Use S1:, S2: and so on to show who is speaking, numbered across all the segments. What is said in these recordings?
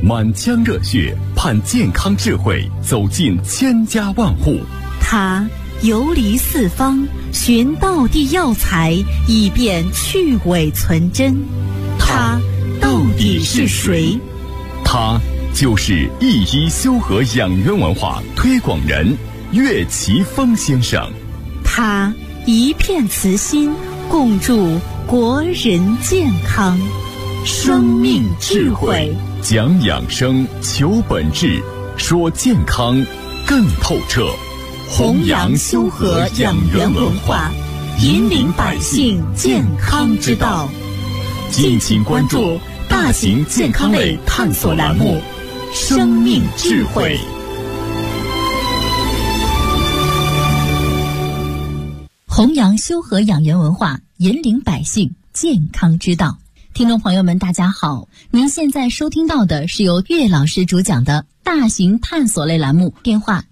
S1: 满腔热血盼健康智慧走进千家万户。
S2: 他游离四方寻道地药材，以便去伪存真。他到底是谁？
S1: 他就是一一修和养元文化推广人岳奇峰先生。
S2: 他一片慈心，共筑国人健康。生命智慧，
S1: 讲养生，求本质，说健康更透彻。
S2: 弘扬修和养元文化，引领百姓健康之道。
S1: 敬请关注大型健康类探索栏目《生命智慧》。
S3: 弘扬修和养元文化，引领百姓健康之道。听众朋友们，大家好，您现在收听到的是由岳老师主讲的大型探索类栏目，电话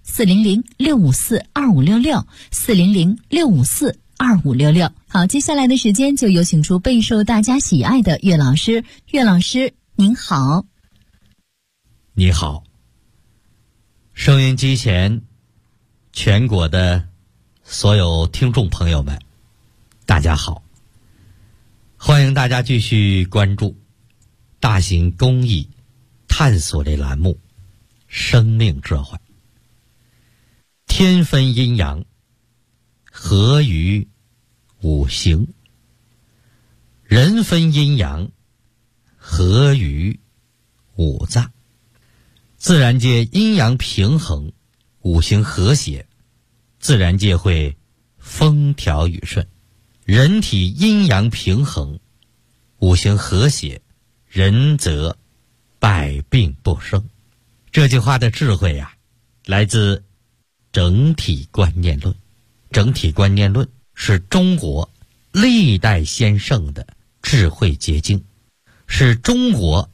S3: 400-654-2566，400-654-2566。好，接下来的时间就有请出备受大家喜爱的岳老师。岳老师您好。
S4: 你好，收音机前全国的所有听众朋友们，大家好，欢迎大家继续关注大型公益探索类栏目《生命智慧》。天分阴阳，合于五行；人分阴阳，合于五脏。自然界阴阳平衡，五行和谐，自然界会风调雨顺。人体阴阳平衡，五行和谐，人则百病不生。这句话的智慧啊，来自整体观念论。整体观念论是中国历代先圣的智慧结晶，是中国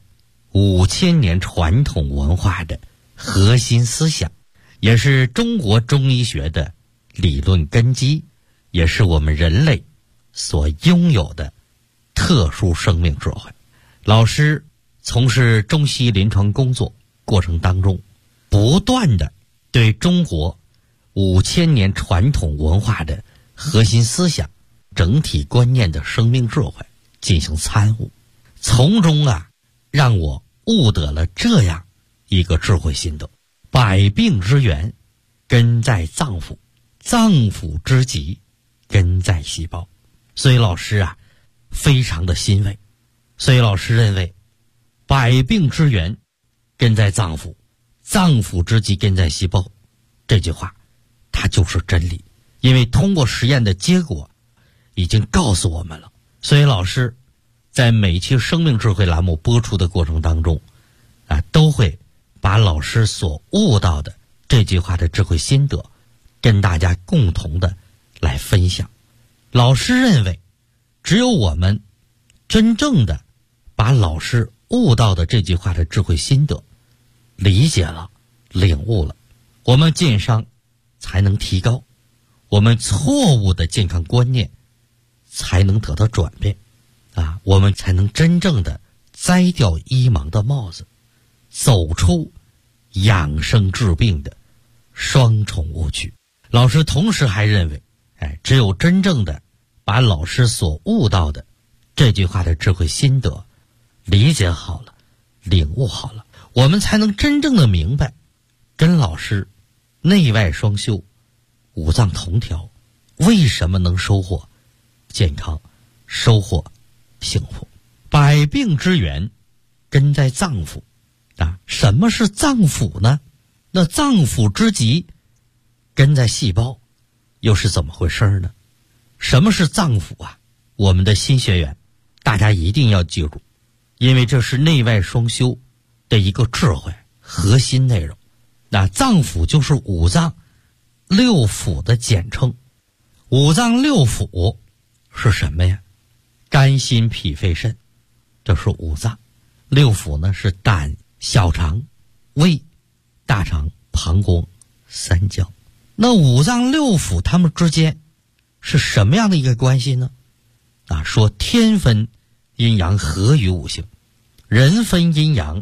S4: 5000年传统文化的核心思想，也是中国中医学的理论根基，也是我们人类所拥有的特殊生命智慧。老师从事中西临床工作过程当中，不断的对中国5000年传统文化的核心思想、整体观念的生命智慧进行参悟，从中让我悟得了这样一个智慧心得：百病之源根在脏腑，脏腑之疾根在细胞。所以老师非常的欣慰。所以老师认为，百病之源根在脏腑，脏腑之疾根在细胞，这句话它就是真理。因为通过实验的结果已经告诉我们了。所以老师在每期生命智慧栏目播出的过程当中都会把老师所悟到的这句话的智慧心得跟大家共同的来分享。老师认为，只有我们真正的把老师悟到的这句话的智慧心得理解了、领悟了，我们健康才能提高，我们错误的健康观念才能得到转变我们才能真正的摘掉医盲的帽子，走出养生治病的双重误区。老师同时还认为，只有真正的把老师所悟到的这句话的智慧心得理解好了、领悟好了，我们才能真正的明白，跟老师内外双修、五脏同调，为什么能收获健康、收获幸福。百病之源根在脏腑什么是脏腑呢？那脏腑之疾根在细胞，又是怎么回事呢？什么是脏腑我们的新学员大家一定要记住，因为这是内外双修的一个智慧核心内容。脏腑就是五脏六腑的简称。五脏六腑是什么呀？肝心脾肺肾，这是五脏。六腑呢是胆、小肠、胃、大肠、膀胱、三焦。那五脏六腑它们之间是什么样的一个关系呢？说天分阴阳合于五行，人分阴阳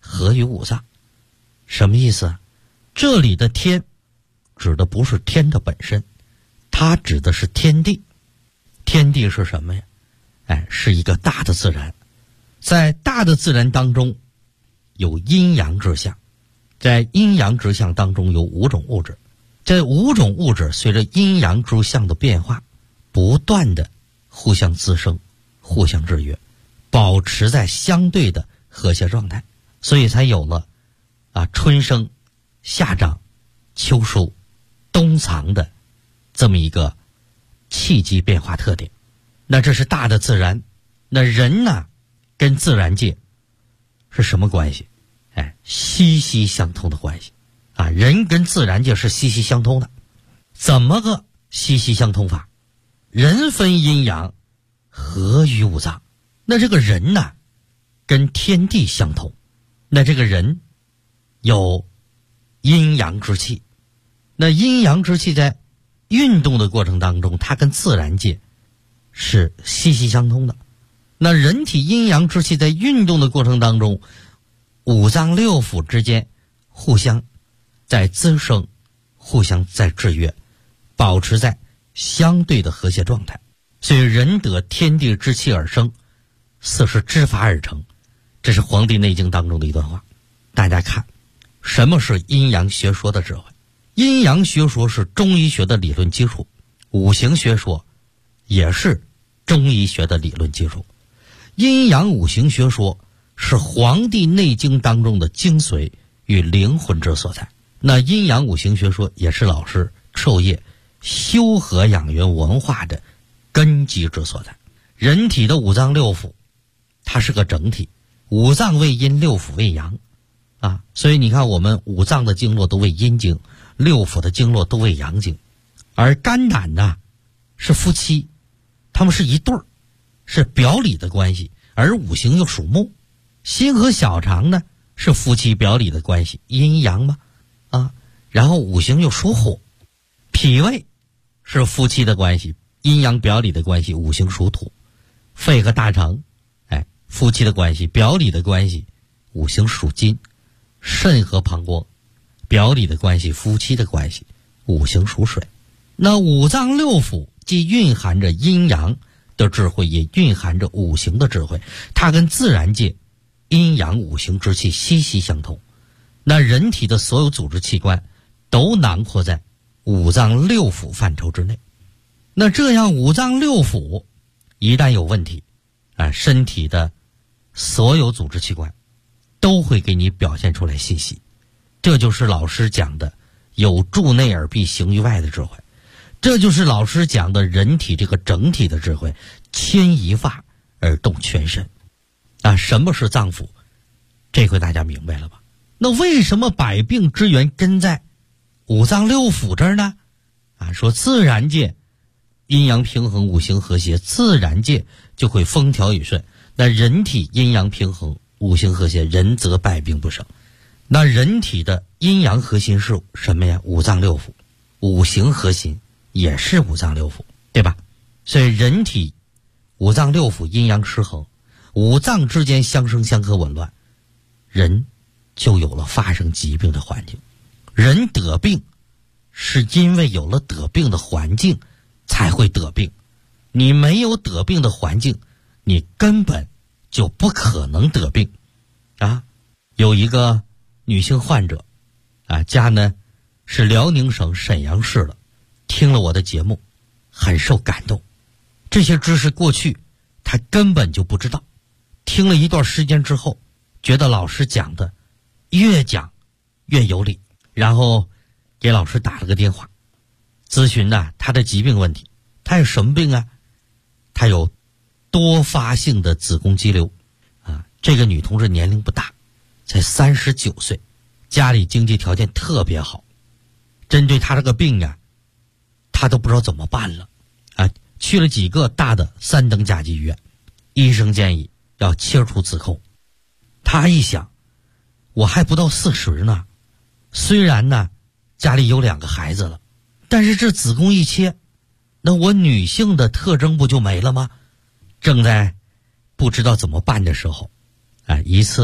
S4: 合于五脏。什么意思啊？这里的天指的不是天的本身，它指的是天地。天地是什么呀？是一个大的自然。在大的自然当中有阴阳之象，在阴阳之象当中有5种物质，这5种物质随着阴阳之象的变化不断的互相滋生，互相制约，保持在相对的和谐状态，所以才有了春生夏长秋熟冬藏的这么一个气机变化特点。那这是大的自然。那人呢，跟自然界是什么关系？息息相通的关系人跟自然界是息息相通的。怎么个息息相通法？人分阴阳，合于五脏。那这个人呢，跟天地相通。那这个人有阴阳之气，那阴阳之气在运动的过程当中，它跟自然界是息息相通的。那人体阴阳之气在运动的过程当中，五脏六腑之间互相在滋生，互相在制约，保持在相对的和谐状态。所以人得天地之气而生，四是之法而成。这是《黄帝内经》当中的一段话。大家看，什么是阴阳学说的智慧？阴阳学说是中医学的理论基础，五行学说也是中医学的理论基础。阴阳五行学说是《黄帝内经》当中的精髓与灵魂之所在。那阴阳五行学说也是老师授业修和养元文化的根基之所在。人体的五脏六腑它是个整体，五脏为阴，六腑为阳所以你看我们五脏的经络都为阴经，六腑的经络都为阳经。而肝胆呢是夫妻，他们是一对儿，是表里的关系。而五行又属木，心和小肠呢是夫妻表里的关系，阴阳嘛然后五行又属火，脾胃是夫妻的关系，阴阳表里的关系，五行属土。肺和大肠夫妻的关系，表里的关系，五行属金。肾和膀胱表里的关系，夫妻的关系，五行属水。那五脏六腑既蕴含着阴阳的智慧，也蕴含着五行的智慧，它跟自然界阴阳五行之气息息相通。那人体的所有组织器官都囊括在五脏六腑范畴之内。那这样五脏六腑一旦有问题身体的所有组织器官都会给你表现出来信息。这就是老师讲的有助内而必行于外的智慧，这就是老师讲的人体这个整体的智慧，牵一发而动全身什么是脏腑？这回大家明白了吧？那为什么百病之源根在五脏六腑这儿呢？说自然界阴阳平衡，五行和谐，自然界就会风调雨顺。那人体阴阳平衡，五行和谐，人则百病不生。那人体的阴阳核心是什么呀？五脏六腑。五行核心也是五脏六腑，对吧？所以人体五脏六腑阴阳失衡，五脏之间相生相克紊乱，人就有了发生疾病的环境。人得病是因为有了得病的环境才会得病，你没有得病的环境，你根本就不可能得病有一个女性患者家呢是辽宁省沈阳市的，听了我的节目很受感动。这些知识过去她根本就不知道，听了一段时间之后觉得老师讲的越讲越有理，然后给老师打了个电话咨询她的疾病问题。她有什么病啊？她有多发性的子宫肌瘤这个女同志年龄不大，才39岁，家里经济条件特别好。针对她这个病她都不知道怎么办了去了几个大的3等甲级医院，医生建议要切除子宫。她一想，我还不到40呢，虽然家里有2个孩子了，但是这子宫一切，那我女性的特征不就没了吗？正在不知道怎么办的时候一次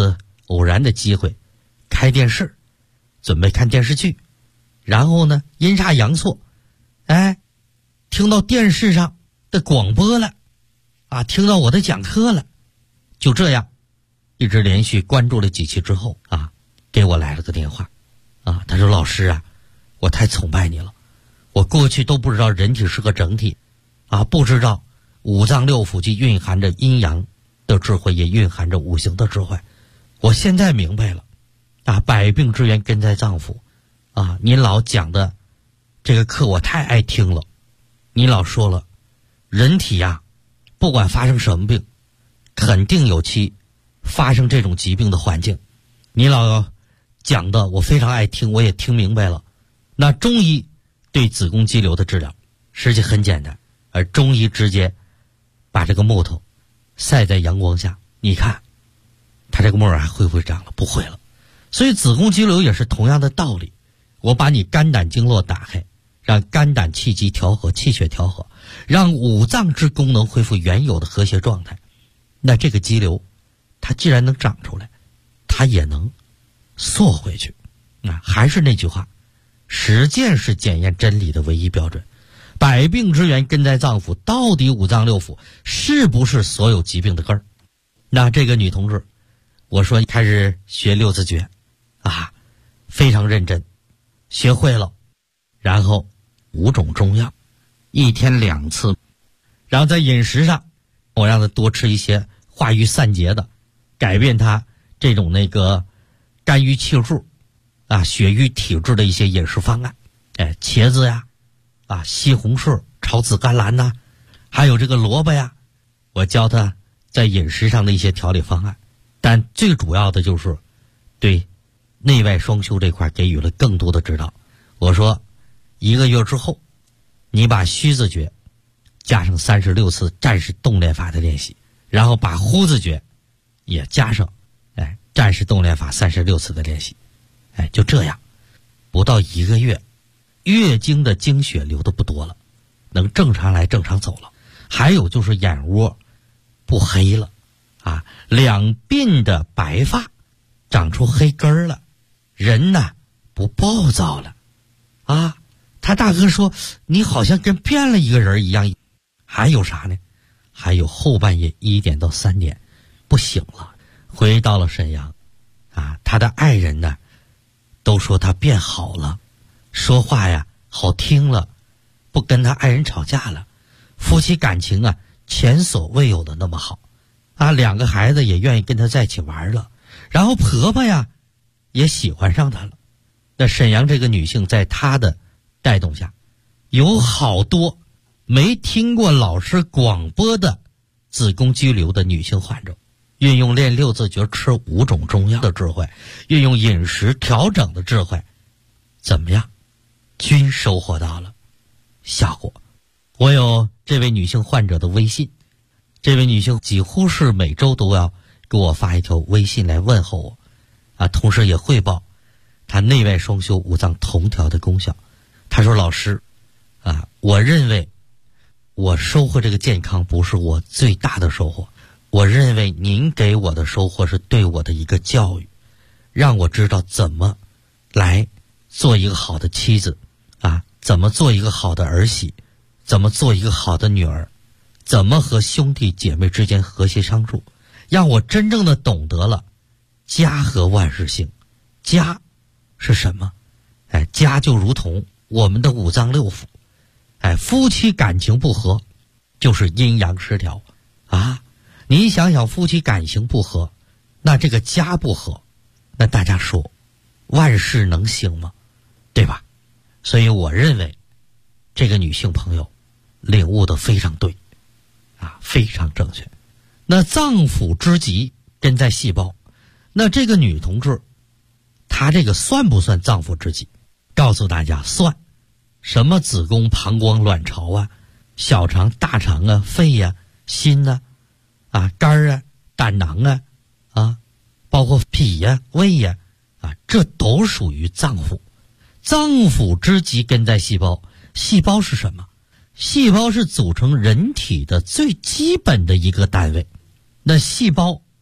S4: 偶然的机会开电视，准备看电视剧，然后呢阴差阳错，听到电视上的广播了，听到我的讲课了，就这样一直连续关注了几期之后给我来了个电话他说老师我太崇拜你了，我过去都不知道人体是个整体不知道五脏六腑既蕴含着阴阳的智慧，也蕴含着五行的智慧，我现在明白了百病之源根在脏腑您老讲的这个课我太爱听了，您老说了人体不管发生什么病，肯定有其发生这种疾病的环境，您老讲的我非常爱听，我也听明白了。那中医对子宫肌瘤的治疗实际很简单，而中医直接把这个木头晒在阳光下，你看它这个木耳还会不会长了？不会了。所以子宫肌瘤也是同样的道理，我把你肝胆经络打开，让肝胆气机调和，气血调和，让五脏之功能恢复原有的和谐状态，那这个肌瘤它既然能长出来，它也能缩回去还是那句话，实践是检验真理的唯一标准。百病之源根在脏腑，到底五脏六腑是不是所有疾病的根儿？那这个女同志，我说开始学六字诀非常认真，学会了，然后5种中药，1天2次，然后在饮食上我让她多吃一些化瘀散结的，改变她这种那个肝郁气滞血瘀体质的一些饮食方案，茄子西红柿、炒紫甘蓝还有这个萝卜我教她在饮食上的一些调理方案，但最主要的就是对内外双修这块给予了更多的指导。我说1个月之后，你把虚字诀加上36次战士动练法的练习，然后把呼字诀也加上战士动练法36次的练习，就这样不到1个月，月经的经血流的不多了，能正常来正常走了。还有就是眼窝不黑了两鬓的白发长出黑根了，人不暴躁了他大哥说你好像跟变了一个人一样。还有啥呢？还有后半夜1点到3点不醒了，回到了沈阳他的爱人都说他变好了，说话好听了，不跟他爱人吵架了，夫妻感情前所未有的那么好2个孩子也愿意跟他在一起玩了，然后婆婆也喜欢上他了。那沈阳这个女性在她的带动下，有好多没听过老师广播的子宫肌瘤的女性患者，运用练六字诀吃5种中药的智慧，运用饮食调整的智慧，怎么样均收获到了效果。我有这位女性患者的微信，这位女性几乎是每周都要给我发一条微信来问候我同时也汇报她内外双修五脏同调的功效。她说老师我认为我收获这个健康不是我最大的收获，我认为您给我的收获是对我的一个教育，让我知道怎么来做一个好的妻子怎么做一个好的儿媳，怎么做一个好的女儿，怎么和兄弟姐妹之间和谐相处，让我真正的懂得了家和万事兴。家是什么？家就如同我们的五脏六腑，夫妻感情不和就是阴阳失调你想想夫妻感情不和，那这个家不和，那大家说万事能兴吗？对吧？所以我认为这个女性朋友领悟的非常对非常正确。那脏腑之极根在细胞，那这个女同志她这个算不算脏腑之极？告诉大家算。什么子宫、膀胱、卵巢小肠、大肠肺心肝胆囊包括脾胃这都属于脏腑。脏腑之极根在细胞，细胞是什么？细胞是组成人体的最基本的一个单位。那细胞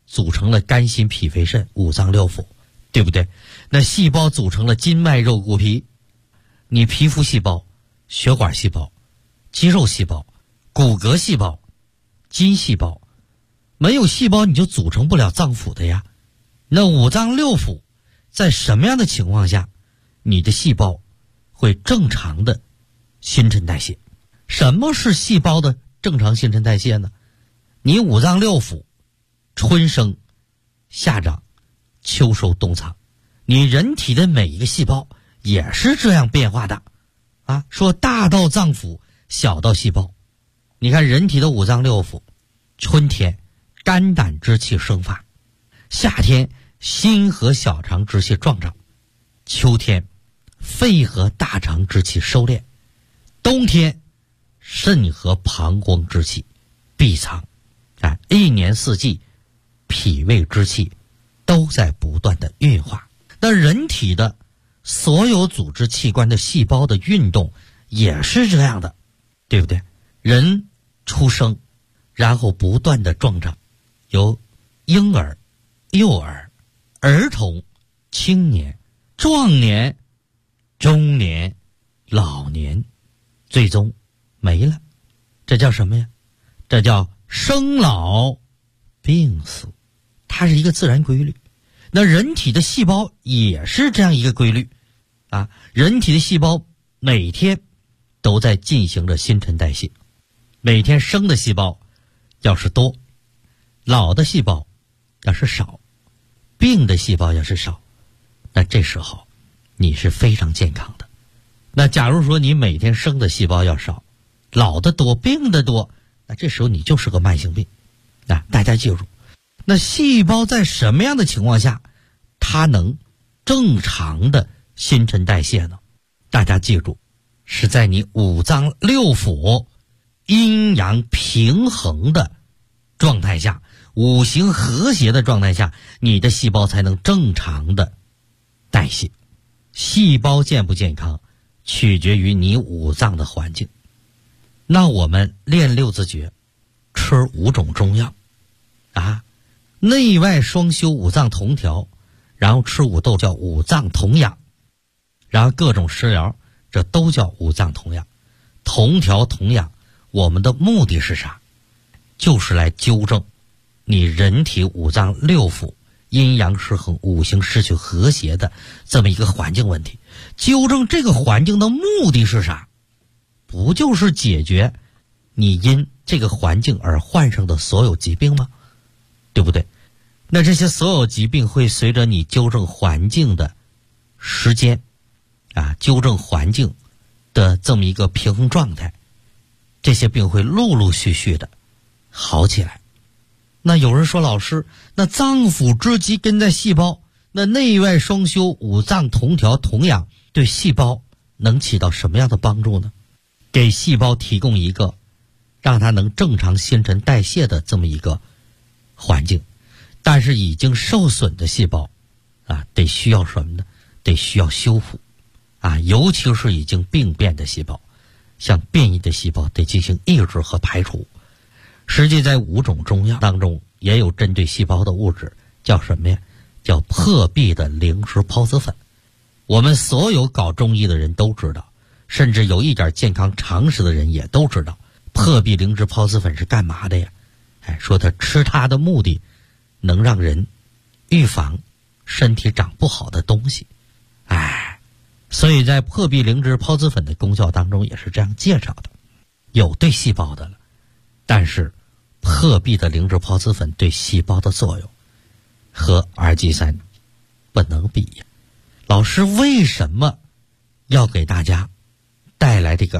S4: 组成了肝心脾肺肾五脏六腑，对不对？那细胞组成了筋脉肉骨皮，你皮肤细胞、血管细胞、肌肉细胞、骨骼细胞、筋细胞，没有细胞你就组成不了脏腑的呀。那五脏六腑在什么样的情况下你的细胞会正常的新陈代谢？什么是细胞的正常新陈代谢呢？你五脏六腑春生夏长秋收冬藏，你人体的每一个细胞也是这样变化的啊。说大到脏腑，小到细胞，你看人体的五脏六腑，春天肝胆之气生发，夏天心和小肠之气壮长，秋天肺和大肠之气收敛，冬天肾和膀胱之气闭藏。一年四季脾胃之气都在不断的运化。那人体的所有组织器官的细胞的运动也是这样的，对不对？人出生，然后不断的壮长，由婴儿、幼儿、儿童、青年、壮年、中年、老年，最终没了。这叫什么呀？这叫生老病死，它是一个自然规律。那人体的细胞也是这样一个规律啊，人体的细胞每天都在进行着新陈代谢，每天生的细胞要是多，老的细胞要是少，病的细胞要是少，那这时候你是非常健康的。那假如说你每天生的细胞要少，老的多，病的多，那这时候你就是个慢性病啊！大家记住，那细胞在什么样的情况下它能正常的新陈代谢呢？大家记住，是在你五脏六腑阴阳平衡的状态下，五行和谐的状态下，你的细胞才能正常的代谢。细胞健不健康取决于你五脏的环境。那我们练六字诀，吃5种中药啊，内外双修，五脏同调，然后吃五豆叫五脏同养，然后各种食疗，这都叫五脏同养。同调同养，我们的目的是啥？就是来纠正你人体五脏六腑阴阳失衡、五行失去和谐的这么一个环境问题。纠正这个环境的目的是啥？不就是解决你因这个环境而患上的所有疾病吗？对不对？那这些所有疾病会随着你纠正环境的时间啊，纠正环境的这么一个平衡状态，这些病会陆陆续续的好起来。那有人说，老师，那脏腑之机根在细胞，那内外双修，五脏同调同养，对细胞能起到什么样的帮助呢？给细胞提供一个让它能正常新陈代谢的这么一个环境。但是已经受损的细胞啊，得需要什么呢？得需要修复啊，尤其是已经病变的细胞，像变异的细胞得进行抑制和排除。实际在5种中药当中也有针对细胞的物质，叫什么呀？叫破壁的灵芝孢子粉。我们所有搞中医的人都知道，甚至有一点健康常识的人也都知道，破壁灵芝孢子粉是干嘛的呀？说它吃它的目的能让人预防身体长不好的东西。所以在破壁灵芝孢子粉的功效当中也是这样介绍的，有对细胞的了，但是破壁的灵芝孢子粉对细胞的作用和RG3不能比呀。老师为什么要给大家带来这个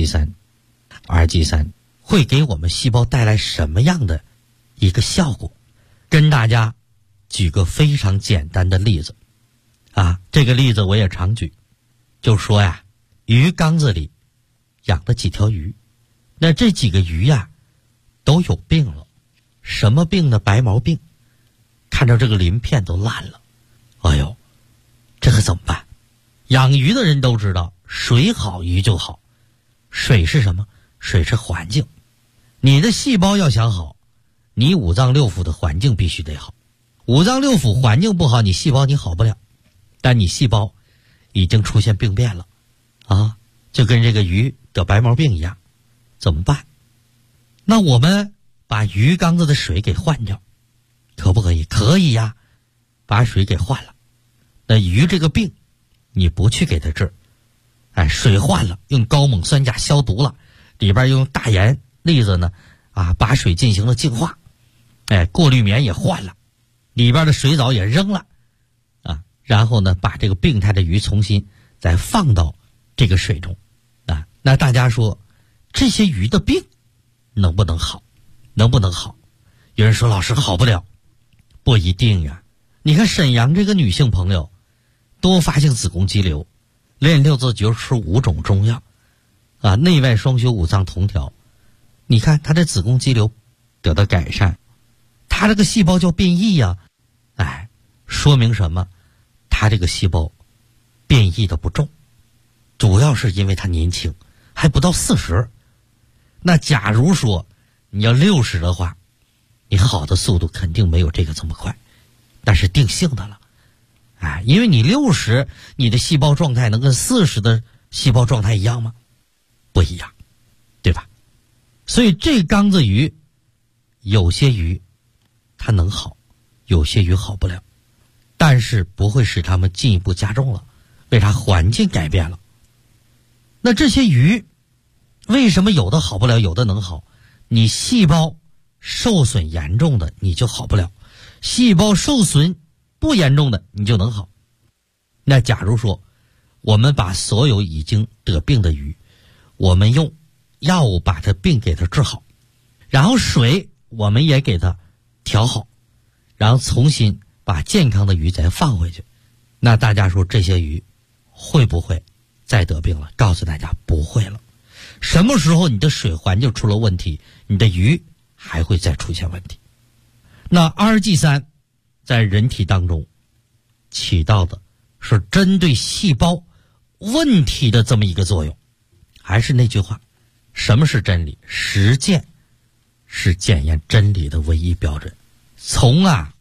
S4: RG3 会给我们细胞带来什么样的一个效果？跟大家举个非常简单的例子啊，这个例子我也常举，就说呀，鱼缸子里养了几条鱼，那这几个鱼呀都有病了。什么病呢？白毛病，看着这个鳞片都烂了。哎呦，这可怎么办？养鱼的人都知道，水好鱼就好。水是什么？水是环境。你的细胞要想好，你五脏六腑的环境必须得好。 五脏六腑环境不好，你细胞你好不了，但你细胞已经出现病变了啊，就跟这个鱼得白毛病一样，怎么办？那我们把鱼缸子的水给换掉，可不可以？可以呀，把水给换了。那鱼这个病你不去给它治，水换了，用高锰酸钾消毒了，里边用大盐粒子呢把水进行了净化，过滤棉也换了，里边的水藻也扔了然后呢把这个病态的鱼重新再放到这个水中那大家说这些鱼的病能不能好？能不能好？有人说老师好不了，不一定呀。你看沈阳这个女性朋友，多发性子宫肌瘤，练六字诀吃5种中药内外双修五脏同调，你看她这子宫肌瘤得到改善，她这个细胞叫变异呀说明什么？她这个细胞变异的不重，主要是因为她年轻，还不到40。那假如说你要60的话，你好的速度肯定没有这个这么快，但是定性的了因为你60，你的细胞状态能跟40的细胞状态一样吗？不一样，对吧？所以这缸子鱼，有些鱼它能好，有些鱼好不了，但是不会使它们进一步加重了。为啥？环境改变了。那这些鱼为什么有的好不了，有的能好？你细胞受损严重的你就好不了，细胞受损不严重的你就能好。那假如说我们把所有已经得病的鱼，我们用药物把它病给它治好，然后水我们也给它调好，然后重新把健康的鱼再放回去，那大家说这些鱼会不会再得病了？告诉大家不会了。什么时候你的水环境出了问题，你的鱼还会再出现问题。那RG3在人体当中起到的是针对细胞问题的这么一个作用。还是那句话，什么是真理？实践是检验真理的唯一标准。从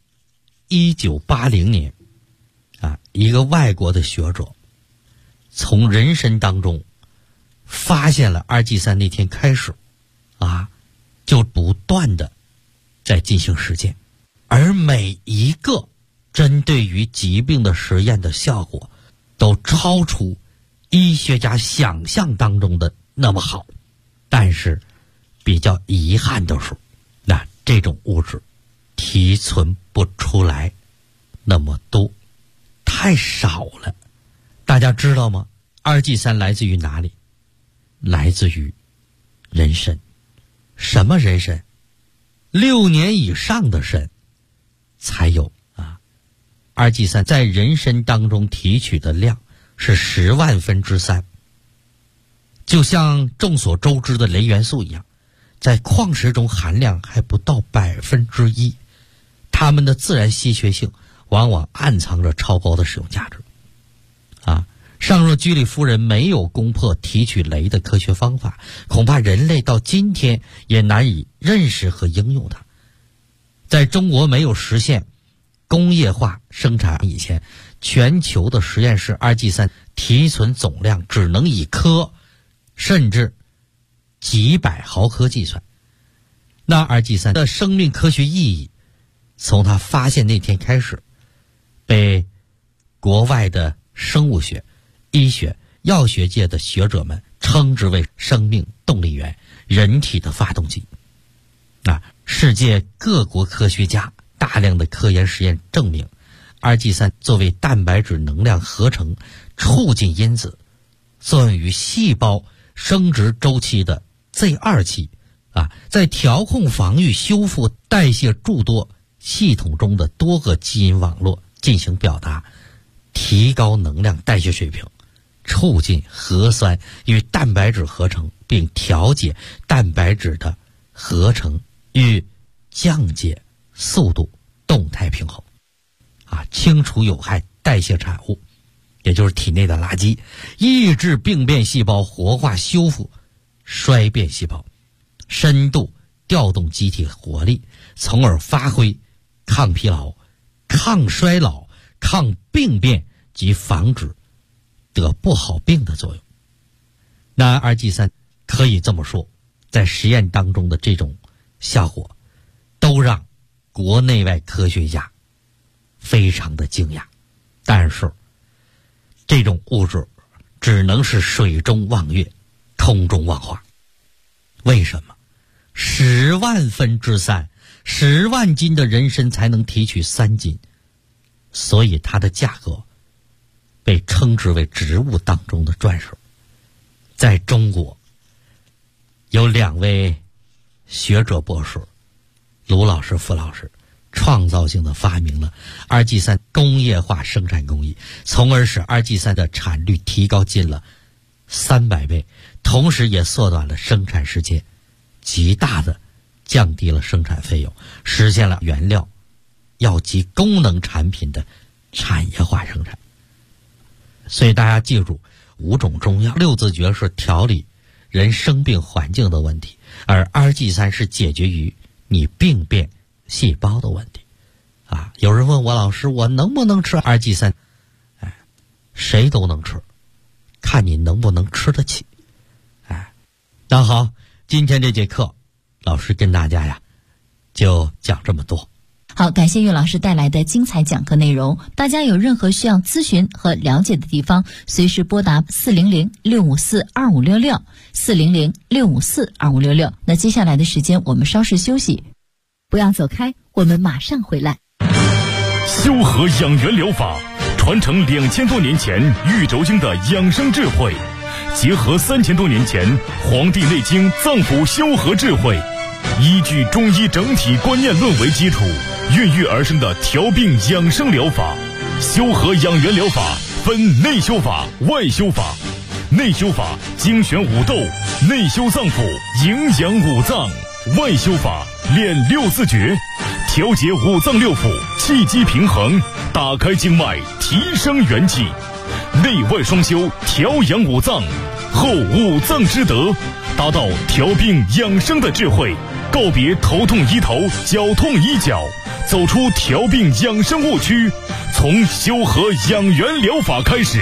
S4: 1980年一个外国的学者从人参当中发现了RG3那天开始就不断的在进行实践，而每一个针对于疾病的实验的效果都超出医学家想象当中的那么好。但是比较遗憾的是，那这种物质提纯不出来那么多，太少了。大家知道吗？RG3来自于哪里？来自于人参。什么人参？6年以上的参才有RG3在人参当中提取的量是10万分之3，就像众所周知的镭元素一样，在矿石中含量还不到1%，它们的自然稀缺性往往暗藏着超高的使用价值尚若居里夫人没有攻破提取镭的科学方法，恐怕人类到今天也难以认识和应用它。在中国没有实现工业化生产以前，全球的实验室RG3提纯总量只能以克甚至几百毫克计算。那RG3的生命科学意义从它发现那天开始被国外的生物学、医学、药学界的学者们称之为生命动力源，人体的发动机世界各国科学家大量的科研实验证明RG3作为蛋白质能量合成促进因子，作用于细胞生殖周期的 Z2 期在调控、防御、修复、代谢诸多系统中的多个基因网络进行表达，提高能量代谢水平，促进核酸与蛋白质合成，并调节蛋白质的合成与降解速度动态平衡清除有害代谢产物，也就是体内的垃圾，抑制病变细胞活化修复衰变细胞，深度调动机体活力，从而发挥抗疲劳、 抗衰老、抗病变及防止得不好病的作用。那二剂三可以这么说，在实验当中的这种效果都让国内外科学家非常的惊讶。但是这种物质只能是水中望月，空中望花。为什么10万分之3 10万斤的人参才能提取3斤？所以它的价格被称之为植物当中的钻石。在中国有2位学者博士，卢老师、傅老师，创造性的发明了二剂三工业化生产工艺，从而使二剂三的产率提高近了300倍，同时也缩短了生产时间，极大的降低了生产费用，实现了原料药及功能产品的产业化生产。所以大家记住，5种中药，6字诀是调理人生病环境的问题，而二剂三是解决于你病变细胞的问题。有人问我，老师，我能不能吃二剂三？谁都能吃，看你能不能吃得起。那好，今天这节课老师跟大家就讲这么多。
S3: 好，感谢岳老师带来的精彩讲课内容。大家有任何需要咨询和了解的地方，随时拨打400-654-2566 400-654-2566。那接下来的时间我们稍事休息，不要走开，我们马上回来。
S1: 修和养元疗法传承2000多年前玉轴经的养生智慧，结合3000多年前《黄帝内经》脏腑修和智慧，依据中医整体观念论为基础，孕育而生的调病养生疗法。修和养元疗法分内修法、外修法。内修法精选五斗，内修脏腑，营养五脏；外修法练6字诀，调节五脏六腑，气机平衡，打开经脉，提升元气。内外双修，调养五脏，后五脏之德，达到调病养生的智慧，告别头痛医头，脚痛医脚，走出调病养生误区，从修和养元疗法开始。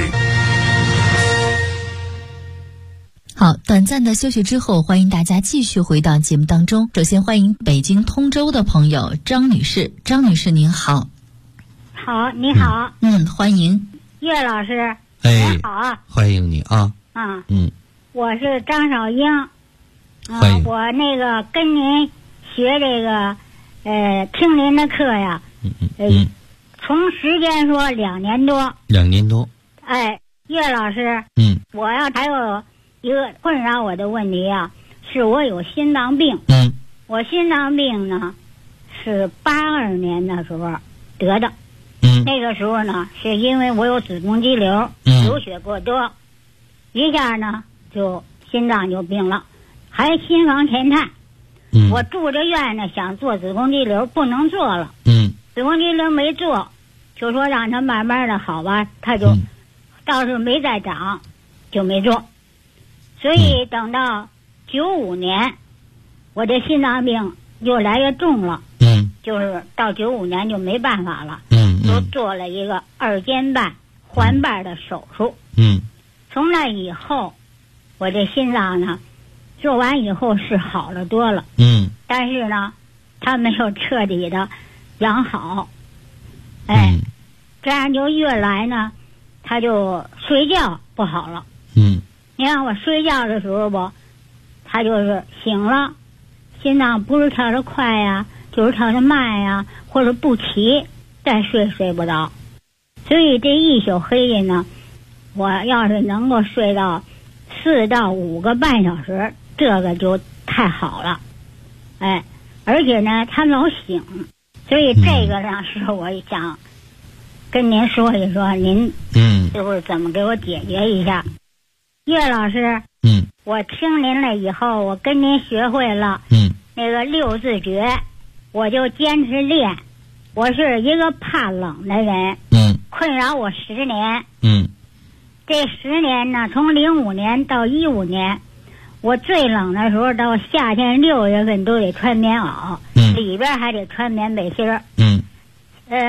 S3: 好，短暂的休息之后，欢迎大家继续回到节目当中。首先欢迎北京通州的朋友张女士。张女士您好。
S5: 好，你好。
S3: 欢迎
S5: 岳老师。
S4: 你
S5: 好啊，
S4: 欢迎你啊。
S5: 我是张少英。
S4: 欢迎。
S5: 我那个跟您学这个听您的课呀。从时间说2年多。
S4: 2年多。
S5: 岳老师。我还有一个困扰我的问题是我有心脏病。我心脏病呢是82年的时候得的。那个时候呢是因为我有子宫肌瘤，流血过多，一下呢就心脏就病了，还心房前瘫。我住着院呢，想做子宫肌瘤，不能做了。子宫肌瘤没做，就说让它慢慢的好吧，它就倒是没再长，就没做。所以等到95年，我这心脏病越来越重了。就是到95年就没办法了。就做了一个2间瓣环瓣的手术。从那以后，我这心脏呢，做完以后是好了多了。但是呢，它没有彻底的养好。这样就越来呢，它就睡觉不好了。你看我睡觉的时候不，它就是醒了，心脏不是跳得快呀，就是跳得慢呀，或者不齐，再睡不着。所以这一宿黑夜呢，我要是能够睡到4到5个半小时，这个就太好了。而且呢它老醒，所以这个呢是我想跟您说一说，您就是怎么给我解决一下。岳老师，我听您了以后，我跟您学会了那个6字诀，我就坚持练。我是一个怕冷的人，困扰我10年。这10年呢，从05年到15年，我最冷的时候到夏天6月份都得穿棉袄，里边还得穿棉背心儿。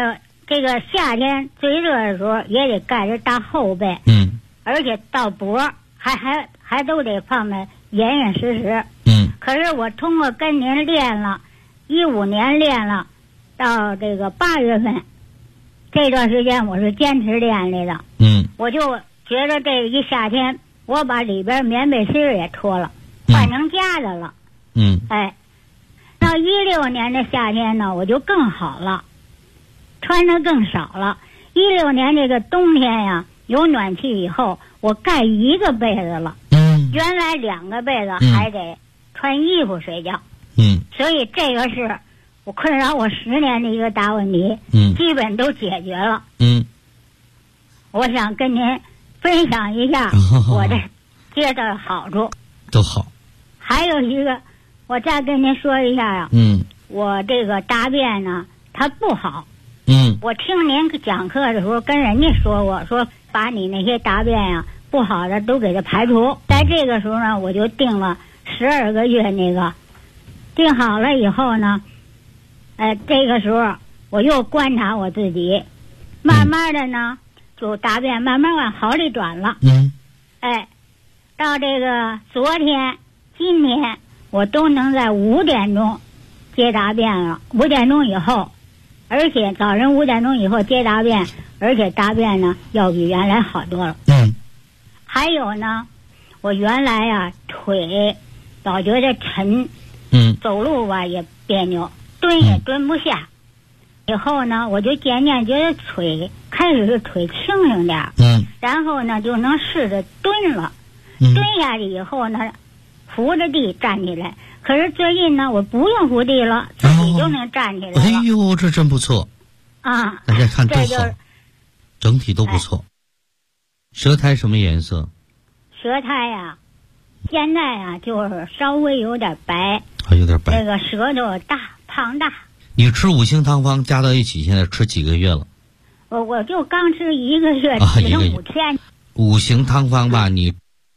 S5: 这个夏天最热的时候也得盖着大厚被，而且到脖还都得放得严严实实。可是我通过跟您练了15年练了，到这个8月份这段时间我是坚持练来的。我就觉得这一夏天我把里边棉被芯也脱了，换成夹的了。到16年的夏天呢，我就更好了，穿的更少了。16年这个冬天呀，有暖气以后，我盖1个被子了。原来2个被子还得穿衣服睡觉。所以这个是我困扰我10年的一个大问题。基本都解决了。我想跟您分享一下我的接的好处。
S4: 都好。
S5: 还有一个，我再跟您说一下呀。我这个大便呢，它不好。我听您讲课的时候跟人家说过，说把你那些大便呀不好的都给它排除。在这个时候呢，我就定了12个月那个，定好了以后呢，这个时候我又观察我自己，慢慢的呢就大便慢慢往好里转了。到这个昨天今天我都能在5点钟接大便了，5点钟以后，而且早晨5点钟以后接大便，而且大便呢要比原来好多了。还有呢，我原来呀腿老觉得沉，走路吧也别扭，蹲也蹲不下。以后呢，我就渐渐觉得开始是腿轻省点，然后呢就能试着蹲了。蹲下去以后呢，扶着地站起来。可是最近呢，我不用扶地了，自己就能站起来了。
S4: 哎呦，这真不错啊！大家看都好，整体都不错。舌苔什么颜色？
S5: 舌苔呀，现在呀就是稍微有点白，
S4: 有点白。
S5: 这个舌头胖大。
S4: 你吃5星汤方加到一起，现在吃几个月了？
S5: 我就刚吃1个月，只剩5天。
S4: 5星汤方吧，你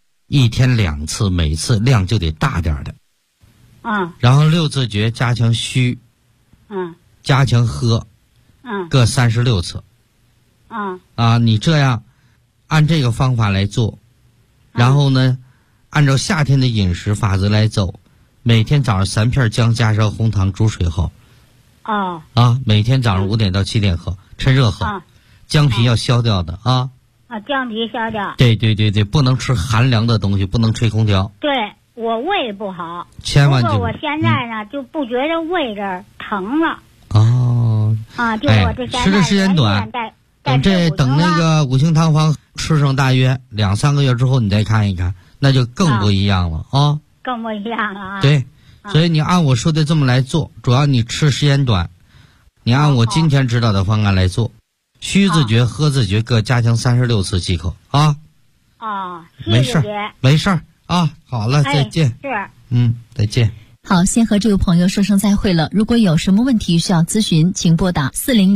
S4: 1天2次，每次量就得大点的。然后6字诀加强虚，加强喝，各36次。你这样按这个方法来做，然后呢，按照夏天的饮食法则来走，每天早上3片姜加上红糖煮水喝。每天早上5点到7点喝，趁热喝。姜皮要消掉的啊。
S5: 姜皮消掉。
S4: 对，不能吃寒凉的东西，不能吹空调。
S5: 对，我胃不好，
S4: 千万
S5: 不过我现在呢就不觉得胃这儿疼了。就我这
S4: 吃的时间短，等那个5星汤方吃上大约2-3个月之后，你再看一看，那就更不一样了啊。
S5: 更不一样了啊。
S4: 对，所以你按我说的这么来做，主要你吃时间短，你按我今天指导的方案来做，虚字诀、喝字诀各加强36次即可啊。
S5: 没事
S4: 啊。好了，再见。再见。
S3: 好，先和这位朋友说声再会了。如果有什么问题需要咨询，请拨打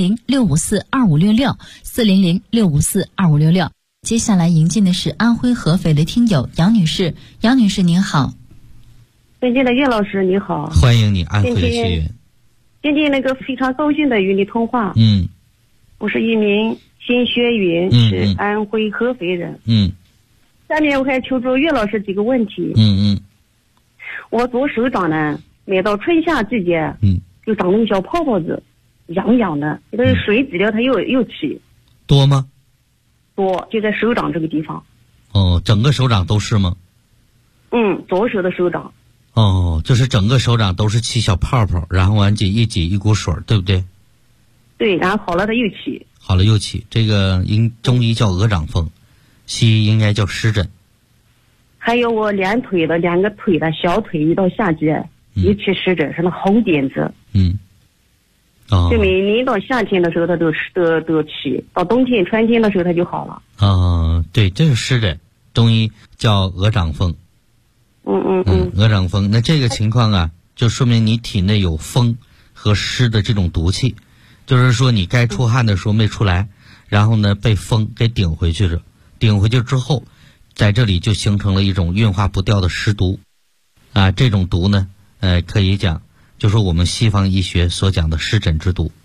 S3: 400-654-2566 400-654-2566。接下来迎进的是安徽合肥的听友杨女士。杨女士您好。
S6: 尊敬的岳老师你好。
S4: 欢迎你，安徽的学员。
S6: 今天那个非常高兴的与你通话。我是一名新学员，是安徽合肥人。下面我还求助岳老师几个问题。我左手掌呢，每到春夏季节，就长那个小泡泡子，痒痒的，这个水挤了它又起。
S4: 多吗？
S6: 多，就在手掌这个地方。
S4: 整个手掌都是吗？
S6: 左手的手掌。
S4: 就是整个手掌都是起小泡泡，然后完一挤一股水，对不对？
S6: 对，然后好了它又起。
S4: 好了又起，这个中医叫鹅掌风，西医应该叫湿疹。
S6: 还有我2个腿的小腿一到夏季一起湿疹，是那红点子。就每到夏天的时候它都起，到冬天春天的时候它就好了。
S4: 对，这是湿疹，中医叫鹅掌风。鹅掌风，那这个情况啊，就说明你体内有风和湿的这种毒气，就是说你该出汗的时候没出来，然后呢被风给顶回去了，顶回去之后，在这里就形成了一种运化不掉的湿毒，这种毒呢，可以讲就是我们西方医学所讲的湿疹之毒，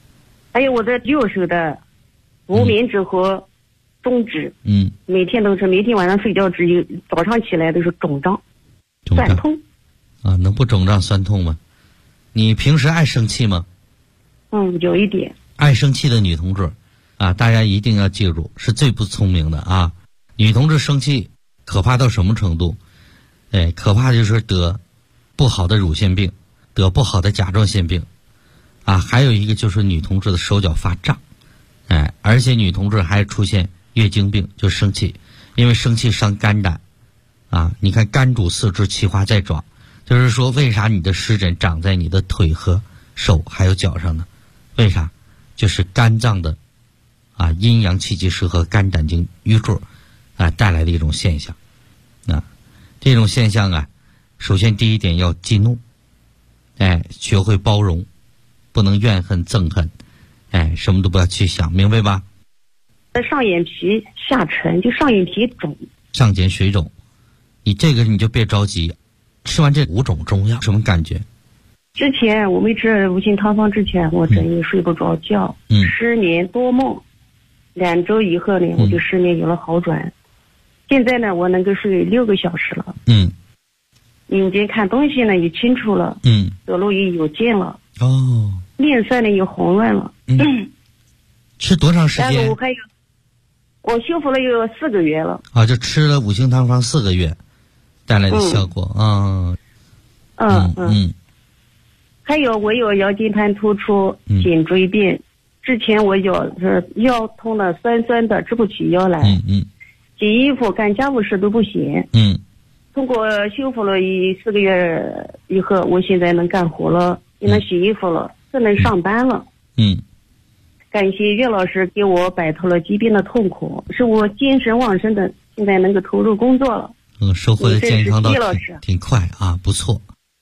S6: 还有我的右手的无名指和中指，每天都是每天晚上睡觉之前，早上起来都是肿胀、酸痛。
S4: 啊，能不肿胀酸痛吗？你平时爱生气吗？
S6: 有一点。
S4: 爱生气的女同志啊，大家一定要记住，是最不聪明的啊！女同志生气可怕到什么程度？可怕就是得不好的乳腺病，得不好的甲状腺病，啊，还有一个就是女同志的手脚发胀，而且女同志还出现月经病，就生气，因为生气伤肝胆，啊，你看肝主四肢，其华在爪，就是说为啥你的湿疹长在你的腿和手还有脚上呢？为啥？就是肝脏的啊阴阳气机失和肝胆经瘀滞啊带来的一种现象。啊，这种现象啊，首先第一点要激怒，学会包容，不能怨恨憎恨，什么都不要去想，明白吧？
S6: 上眼皮下沉，就上眼皮肿，
S4: 上睑水肿，你这个你就别着急，吃完这5种中药什么感觉？
S6: 之前我没吃五行汤方之前，我整夜睡不着觉，失眠多梦，2周以后呢，我就失眠有了好转。现在呢，我能够睡6个小时了。眼睛看东西呢也清楚了。走路也有劲了。面色呢也红润了。
S4: 吃多长时间？
S6: 我修复了有4个月了。
S4: 啊，就吃了五行汤方4个月带来的效果啊。
S6: 还有我有腰间盘突出、颈椎病，之前我是腰痛的酸酸的，直不起腰来。洗衣服干家务事都不行。通过修复了4个月以后，我现在能干活了，也能洗衣服了，更能上班了。感谢岳老师给我摆脱了疾病的痛苦，使我精神旺盛的，现在能够投入工作了。
S4: 收获的健康到挺快啊，不错。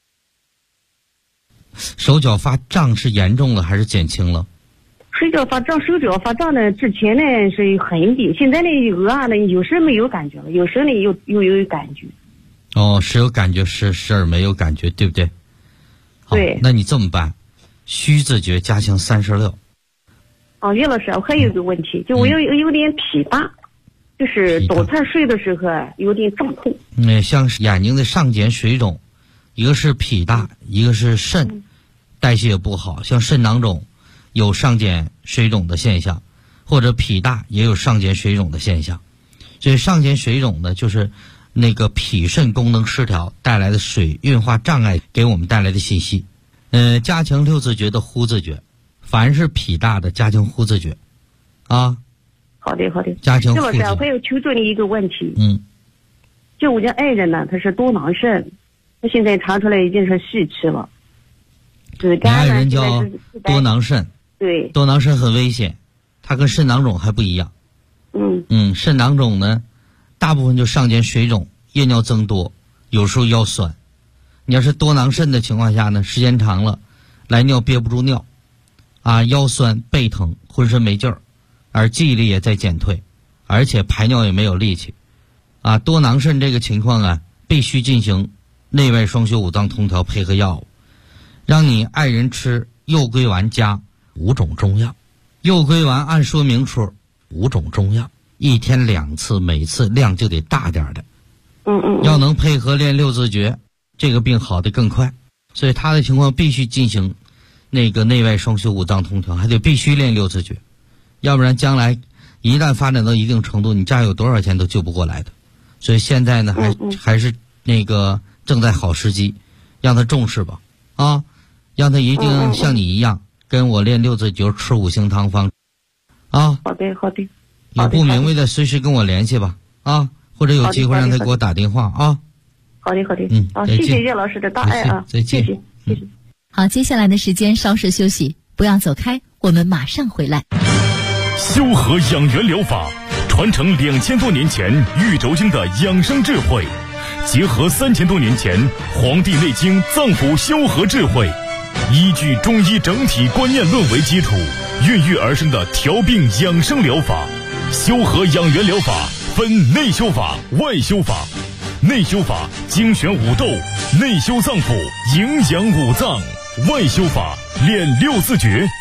S4: 手脚发胀是严重了还是减轻了？
S6: 手脚发胀呢，之前呢是很低，现在呢有时没有感觉了，有时呢又有感觉。
S4: 时有感觉，时而没有感觉，对不对？
S6: 对。
S4: 那你这么办，虚字诀加强36。
S6: 岳老师，我还有一个问题，就我有点脾大，就是早餐睡的时候有点胀痛。
S4: 像是眼睛的上睑水肿，一个是脾大，一个是肾代谢也不好，像肾囊肿有上睑水肿的现象，或者脾大也有上睑水肿的现象。所以上睑水肿呢，就是那个脾肾功能失调带来的水运化障碍给我们带来的信息。加强6字诀的呼字诀，凡是脾大的加强呼字诀啊。
S6: 好的。
S4: 加强呼字诀。
S6: 我还要求助你一个问题。就我家爱人呢，他是多囊肾，他现在查出来已经是虚期了。
S4: 你爱人叫多囊肾。
S6: 对。
S4: 多囊肾很危险，它跟肾囊肿还不一样。肾囊肿呢，大部分就上睑水肿、夜尿增多，有时候腰酸。你要是多囊肾的情况下呢，时间长了，来尿憋不住尿，腰酸背疼，浑身没劲儿，而记忆力也在减退，而且排尿也没有力气。多囊肾这个情况必须进行内外双修5脏通调配合药物，让你爱人吃右归丸加5种中药。右归丸按说明书5种中药，1天2次，每次量就得大点的。要能配合练6字诀，这个病好得更快。所以他的情况必须进行那个内外双修5脏通调，还得必须练6字诀，要不然将来一旦发展到一定程度，你家有多少钱都救不过来的。所以现在呢，还是那个正在好时机，让他重视吧，让他一定像你一样跟我练6字诀，吃五行汤方。
S6: 好的。
S4: 有不明白的随时跟我联系吧，或者有机会让他给我打电话啊。
S6: 好的。谢谢岳老师的大爱啊，
S4: 再见。
S6: 谢谢。
S3: 好，接下来的时间稍事休息，不要走开，我们马上回来。
S1: 修和养元疗法传承2000多年前玉轴经的养生智慧，结合3000多年前《黄帝内经》脏腑修和智慧，依据中医整体观念论为基础，孕育而生的调病养生疗法。修和养元疗法分内修法、外修法。内修法精选五斗，内修脏腑，营养五脏；外修法练6字诀，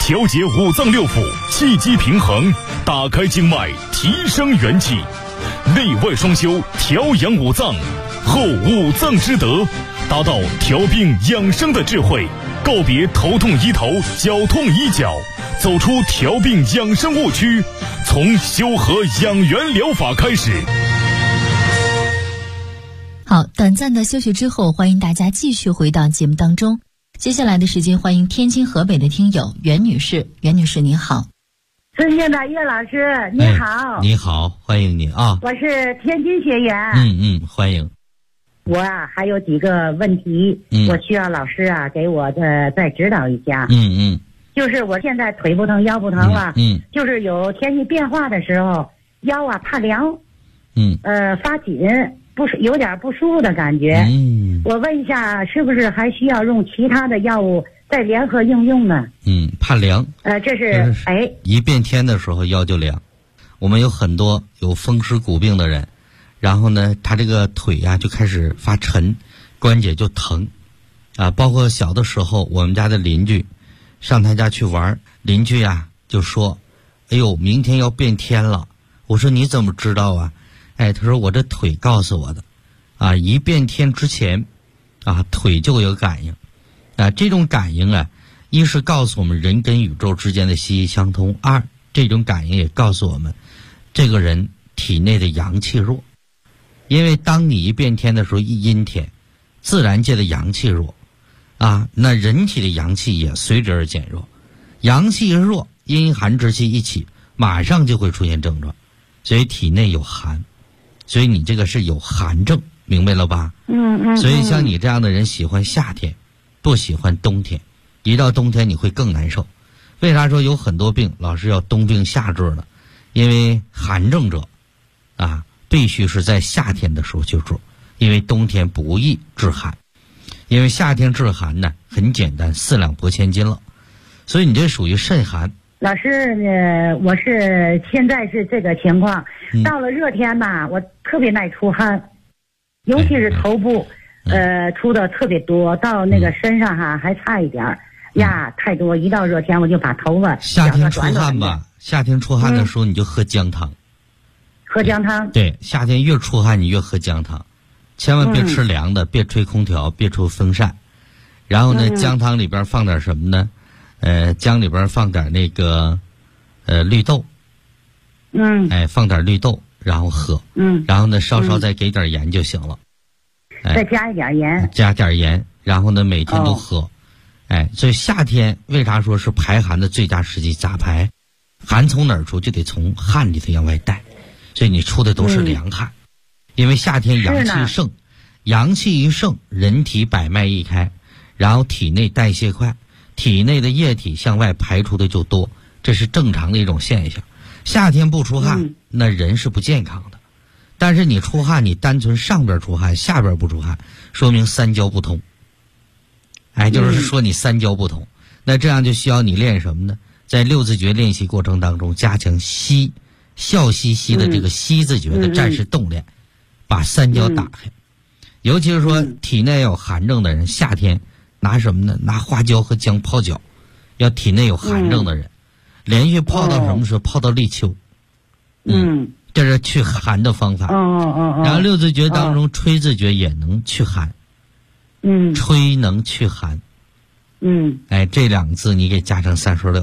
S1: 调节五脏六腑，气机平衡，打开经脉，提升元气，内外双修，调养五脏，后五脏之德，达到调病养生的智慧，告别头痛医头，脚痛医脚，走出调病养生误区，从修和养元疗法开始。
S3: 好，短暂的休息之后，欢迎大家继续回到节目当中。接下来的时间，欢迎天津河北的听友袁女士。袁女士您好。
S7: 尊敬的岳老师你好。
S4: 你好，欢迎你啊。
S7: 我是天津学员。
S4: 欢迎。
S7: 我还有几个问题，我需要老师给我的再指导一下。就是我现在腿不疼腰不疼了，就是有天气变化的时候腰怕凉，发紧，有点不舒服的感觉。我问一下，是不是还需要用其他的药物再联合应用呢？
S4: 怕凉。
S7: 这是
S4: 一变天的时候腰就凉。我们有很多有风湿骨病的人，然后呢，他这个腿就开始发沉，关节就疼，包括小的时候，我们家的邻居上他家去玩，邻居就说：“哎呦，明天要变天了。”我说：“你怎么知道啊？”他说：“我这腿告诉我的，一变天之前，腿就有感应，这种感应一是告诉我们人跟宇宙之间的息息相通，二这种感应也告诉我们，这个人体内的阳气弱，因为当你一变天的时候，一阴天，自然界的阳气弱，那人体的阳气也随之而减弱，阳气弱，阴寒之气一起，马上就会出现症状，所以体内有寒。所以你这个是有寒症，明白了吧？所以像你这样的人喜欢夏天，不喜欢冬天，一到冬天你会更难受。为啥说有很多病老是要冬病夏治呢？因为寒症者必须是在夏天的时候去治，因为冬天不易治寒，因为夏天治寒呢很简单，4两拨千斤了。所以你这属于肾寒。
S7: 老师呢，我是现在是这个情况，到了热天我特别耐出汗，尤其是头部出的特别多，到那个身上还差一点太多，一到热天我就把头发
S4: 夏天出汗吧，夏天出汗的时候你就喝姜汤。
S7: 喝姜汤。
S4: 对，夏天越出汗你越喝姜汤，千万别吃凉的，别吹空调，别吹风扇。然后呢，姜汤里边放点什么呢？姜里边放点那个绿豆，放点绿豆，然后喝，然后呢稍稍再给点盐就行了，
S7: 再加一点盐，
S4: 加点盐，然后呢每天都喝，所以夏天为啥说是排寒的最佳时机？咋排？寒从哪儿出？就得从汗里头往外带，所以你出的都是凉汗，因为夏天阳气盛，阳气一盛，人体百脉一开，然后体内代谢快。体内的液体向外排出的就多，这是正常的一种现象。夏天不出汗，那人是不健康的。但是你出汗，你单纯上边出汗，下边不出汗，说明三焦不通。就是说你三焦不通。那这样就需要你练什么呢？在六字诀练习过程当中，加强吸，笑嘻嘻的这个吸字诀的战士动练，把三焦打开。尤其是说体内有寒症的人，夏天拿什么呢？拿花椒和姜泡脚，要体内有寒症的人，连续泡到什么时候？泡到立秋。这是去寒的方法。然后六字诀当中，吹字诀也能去寒。吹能去寒。这两个字你给加上36。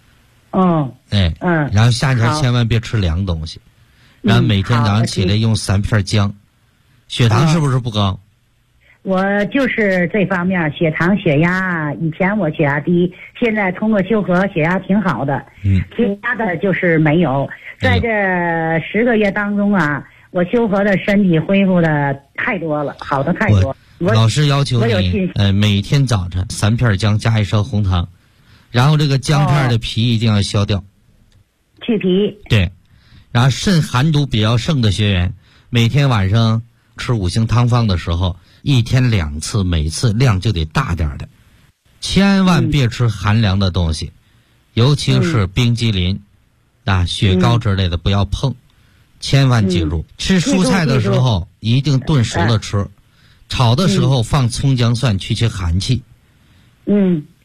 S4: 然后夏天千万别吃凉东西，然后每天早上起来用3片姜。血糖是不是不高？
S7: 我就是这方面，血糖血压，以前我血压低，现在通过修和血压挺好的，其他的就是没有。在这10个月当中我修和的身体恢复的太多了，好的太多。
S4: 老师要求你每天早晨3片姜加1勺红糖，然后这个姜片的皮一定要削掉，
S7: 去皮。
S4: 对，然后肾寒毒比较盛的学员，每天晚上吃5行汤方的时候，1天2次，每次量就得大点的，千万别吃寒凉的东西，尤其是冰激凌雪糕之类的不要碰，千万记住，吃蔬菜的时候一定炖熟了吃，炒的时候放葱姜蒜去寒气。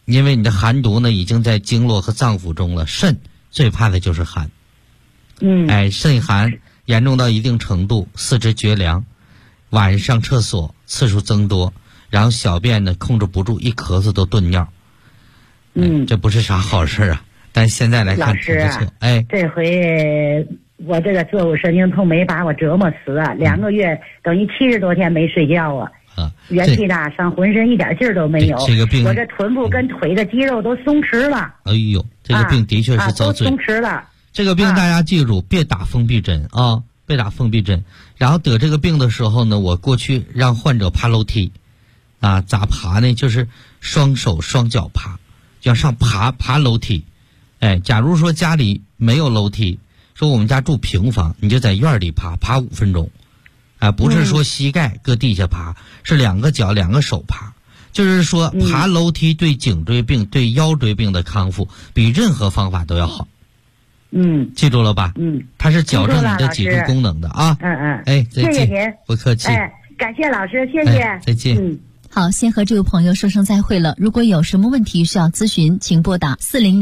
S4: 因为你的寒毒呢已经在经络和脏腑中了。肾最怕的就是寒。肾寒严重到一定程度，四肢绝凉，晚上厕所次数增多，然后小便呢控制不住，一咳嗽都顿尿。这不是啥好事啊，但现在来看挺不错。
S7: 这回我这个坐骨神经痛没把我折磨死啊，2个月等于70多天没睡觉啊。元气大伤，浑身一点劲儿都没有。
S4: 这个病，
S7: 我这臀部跟腿的肌肉都松弛了。
S4: 哎呦，这个病的确是遭罪。
S7: 都松弛了。
S4: 这个病大家记住，别打封闭针啊，别打封闭针。然后得这个病的时候呢，我过去让患者爬楼梯，咋爬呢？就是双手双脚爬，往上爬楼梯。假如说家里没有楼梯，说我们家住平房，你就在院里爬5分钟。不是说膝盖搁地下爬，是2个脚2个手爬。就是说爬楼梯对颈椎病、对腰椎病的康复比任何方法都要好。记住了吧？它是矫正你的脊柱功能的啊。再见。谢谢您，不客气。
S7: 感谢老师，谢谢。
S4: 再见。
S3: 好，先和这位朋友说声再会了。如果有什么问题需要咨询，请拨打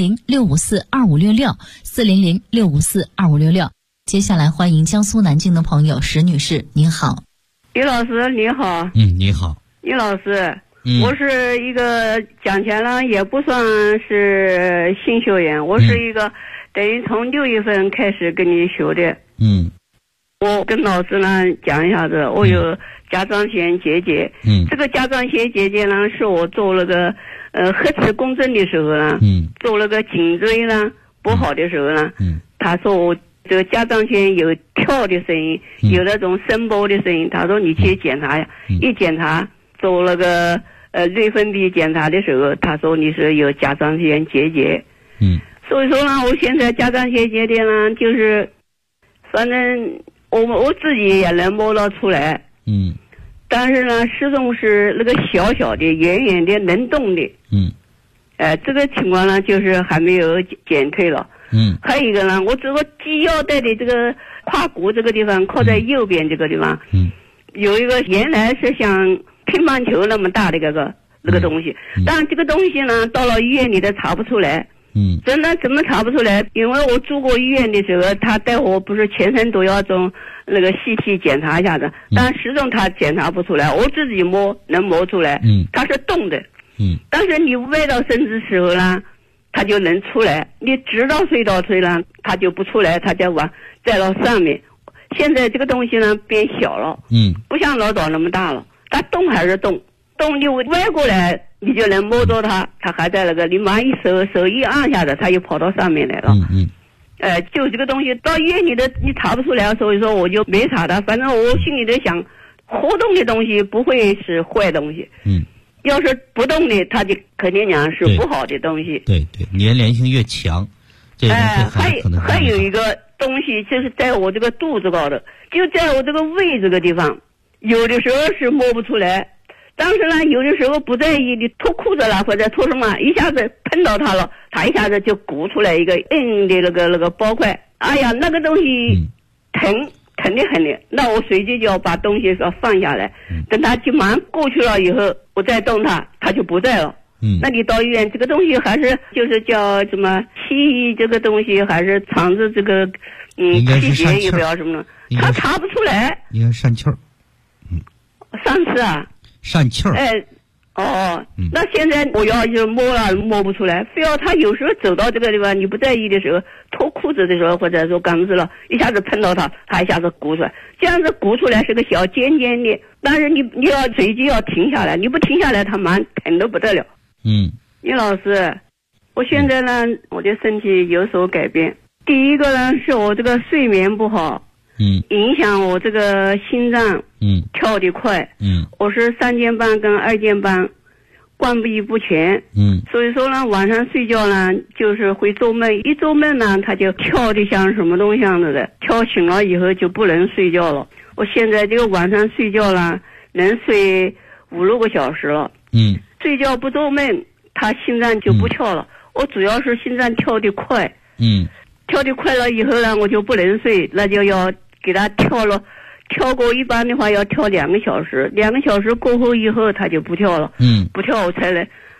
S3: 400-654-2566，400-654-2566。接下来欢迎江苏南京的朋友石女士，您好。
S8: 于老师你好。
S4: 你好。
S8: 于老师，我是一个讲起来呢也不算是新学员，我是一个等于从6月份开始跟你学的。我跟老师呢讲一下子，我有甲状腺结节。这个甲状腺结节呢是我做了个核磁共振的时候呢，做了个颈椎呢不好的时候呢，他说我这个甲状腺有跳的声音，有那种声波的声音，他说你去检查呀。一检查做了个内分泌检查的时候，他说你是有甲状腺结节。所以说呢，我现在甲状腺结节呢，就是反正我自己也能摸得出来。但是呢，始终是那个小小的、圆圆的、能动的。这个情况呢，就是还没有减退了。还有一个呢，我这个系腰带的这个胯骨这个地方，靠在右边这个地方，有一个原来是像乒乓球那么大的那个东西，但这个东西呢，到了医院里都查不出来。真的怎么查不出来？因为我住过医院的时候，他带我不是全身都要从那个细体检查一下子，但始终他检查不出来，我自己摸能摸出来，它是动的。但是你歪到身子时候呢，它就能出来，你直到隧道推呢，它就不出来，它就再到上面。现在这个东西呢变小了，不像老早那么大了，它动还是动，你歪过来你就能摸着它，它还在那个，你马上手一按下子，它又跑到上面来了。就这个东西到医院里的你查不出来，所以说我就没查它。反正我心里在想，活动的东西不会是坏东西。要是不动的，它就肯定讲是不好的东西。
S4: 对，粘连性越强，这
S8: 还有一个东西，就是在我这个肚子高的，就在我这个胃这个地方，有的时候是摸不出来，但是呢，有的时候不在意，你脱裤子了或者脱什么，一下子碰到它了，它一下子就鼓出来一个硬的那个包块，哎呀，那个东西疼得很的，那我随即就要把东西放下来，等它就马上过去了以后，我再动它就不在了。那你到医院这个东西还是就是叫什么气这个东西，还是肠子这个气结也不要什么的，他查不出来。
S4: 应该疝气儿。
S8: 上次啊。
S4: 疝气儿。
S8: 那现在我要是摸不出来，非要他有时候走到这个地方你不在意的时候，脱裤子的时候或者说刚子了，一下子碰到他一下子鼓出来，这样子鼓出来是个小尖尖的，但是你要随即要停下来，你不停下来他蛮疼得不得了。李老师，我现在呢，我的身体有所改变。第一个呢，是我这个睡眠不好，影响我这个心脏，跳得快，我是3间半跟2间半，关闭不全，所以说呢，晚上睡觉呢，就是会做梦，一做梦呢，他就跳得像什么东西样子的，跳醒了以后就不能睡觉了。我现在这个晚上睡觉呢，能睡5-6个小时了，睡觉不做梦，他心脏就不跳了。我主要是心脏跳得快，跳得快了以后呢，我就不能睡，那就要给他跳过一般的话要跳2个小时，2个小时过后以后他就不跳了，不跳我才来。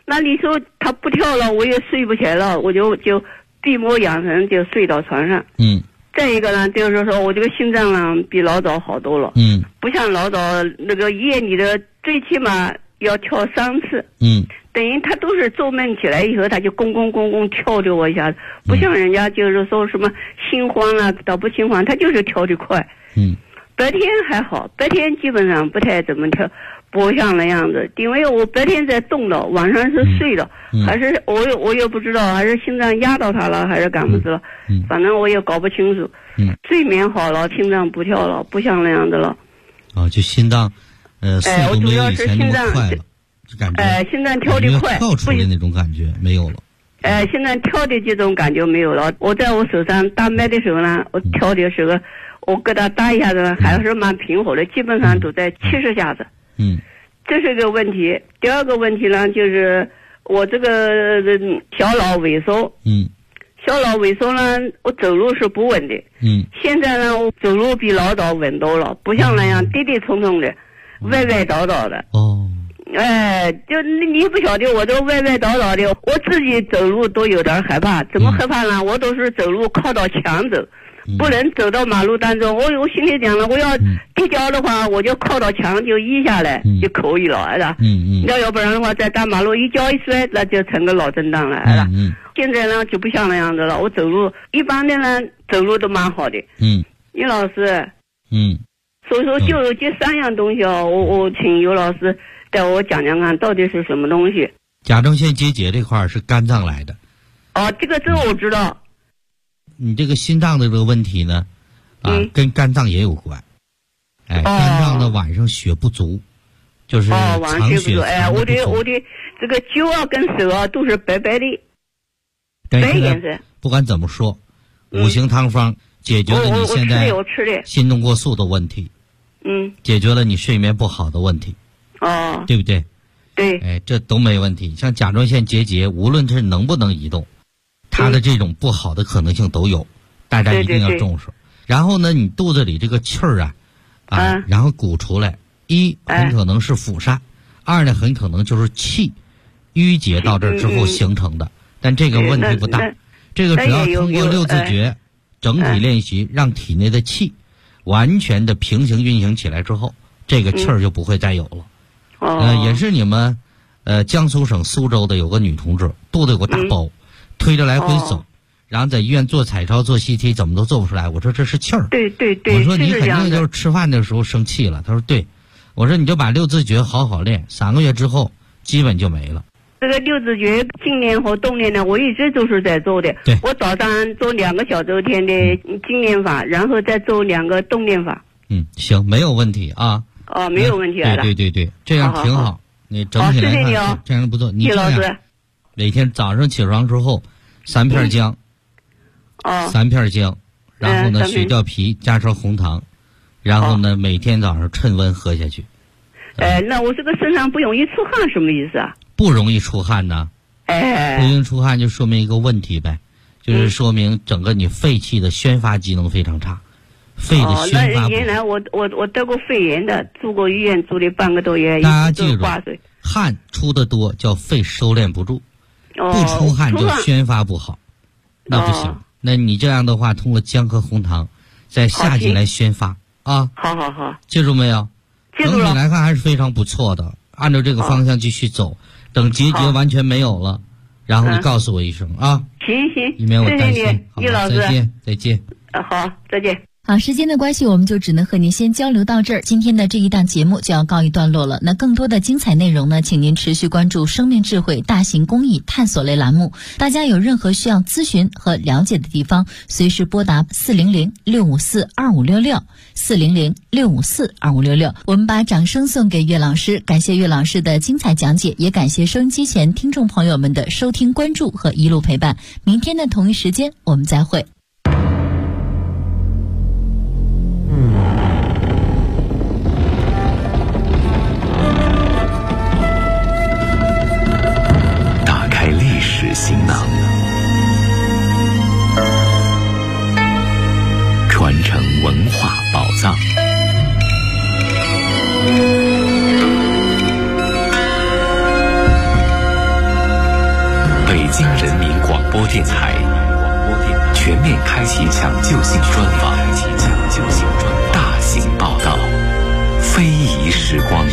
S8: 那你说他不跳了，我也睡不起来了，我就闭目养神，就睡到床上。再一个呢，就是说我这个心脏呢比老早好多了。不像老早那个夜里的最起码要跳3次。等于他都是做梦起来以后，他就咣咣咣咣跳着我一下，不像人家就是说什么心慌啊，倒不心慌，他就是跳得快。白天还好，白天基本上不太怎么跳，不像那样子，因为我白天在动了，晚上是睡了，还是我也不知道，还是心脏压到他了，还是干么子了，反正我也搞不清楚。睡眠好了，心脏不跳了，不像那样的了。
S4: 就心脏，速度没有以前那么快了。就感觉
S8: 心脏跳得快，
S4: 跳出来那种感觉没有了。
S8: 心脏跳的这种感觉没有了。我在我手上打麦的时候呢，我跳的时候，我给他打一下子还是蛮平和的，基本上都在70下子。这是个问题。第二个问题呢，就是我这个小脑萎缩。小脑萎缩呢，我走路是不稳的。现在呢，我走路比老早稳多了，不像那样跌跌冲冲的，歪歪倒倒的。就你不晓得，我都歪歪倒倒的，我自己走路都有点害怕。怎么害怕呢？我都是走路靠到墙走，不能走到马路当中。我心里讲了，我要跌跤的话，我就靠到墙就依下来就可以了，是吧？要不然的话，在大马路一跤一摔，那就成个脑震荡了，是吧？现在呢就不像那样子了，我走路一般的呢走路都蛮好的。于老师，所以说就有这3样东西我请于老师带我讲讲看到底是什么东西。
S4: 甲状腺结节这块是肝脏来的。
S8: 这个我知道。
S4: 你这个心脏的这个问题呢，跟肝脏也有关。肝脏的晚上血不足，就是藏血藏不足。
S8: 我的这个脚跟手都是白白的，白颜色。
S4: 不管怎么说，五行汤方解决了你现在心动过速的问题。解决了你睡眠不好的问题。对不对？
S8: 对。
S4: 这都没问题。像甲状腺结节，无论是能不能移动，它的这种不好的可能性都有，大家一定要重视。然后呢，你肚子里这个气儿然后鼓出来，一很可能是腐晒，二呢很可能就是气淤结到这儿之后形成的，但这个问题不大。这个只要通过6字诀整体练习，让体内的气完全的平行运行起来之后，这个气儿就不会再有了。也是你们江苏省苏州的有个女同志，肚子有个大包，推着来回走，然后在医院做彩超做 CT 怎么都做不出来。我说这是气儿。
S8: 对。
S4: 我说你肯定就是吃饭的时候生气了。他说对。我说你就把6字诀好好练，3个月之后基本就没了。
S8: 这个6字诀静练和动练呢，我一直都是在做的。
S4: 对。
S8: 我早上做2个小周天的静练法，然后再做2个动练法。
S4: 行，没有问题啊。
S8: 没有问题了。
S4: 对，这样挺好。你整体来看，这样不错。你这样每天早上起床之后，3片姜，3片姜，然后呢血掉皮加上红糖，然后呢每天早上趁温喝下去。
S8: 那我这个身上不容易出汗什么意思啊？
S4: 不容易出汗呢？不容易出汗就说明一个问题呗，就是说明整个你肺气的宣发机能非常差。肺的宣发。
S8: 那原来我得过肺炎的，住过医院，住了半个多月。
S4: 大家记住，汗出的多叫肺收敛不住，不出汗就宣发不好，那不行。那你这样的话，通过姜和红糖，在夏季来宣发啊。
S8: 好，
S4: 记住没有？
S8: 记住了。
S4: 整体来看还是非常不错的，按照这个方向继续走。等结节完全没有了，然后你告诉我一声啊。
S8: 行，
S4: 以免我担心。
S8: 谢谢你，于老师。
S4: 再见。
S8: 好，再见。
S3: 好，时间的关系，我们就只能和您先交流到这儿。今天的这一档节目就要告一段落了。那更多的精彩内容呢，请您持续关注生命智慧大型公益探索类栏目。大家有任何需要咨询和了解的地方，随时拨打400-654-2566，400-654-2566。我们把掌声送给岳老师，感谢岳老师的精彩讲解，也感谢收音机前听众朋友们的收听关注和一路陪伴。明天的同一时间我们再会。
S9: 行囊，传承文化宝藏。 全面开启抢救性专访，大型报道，非遗时光。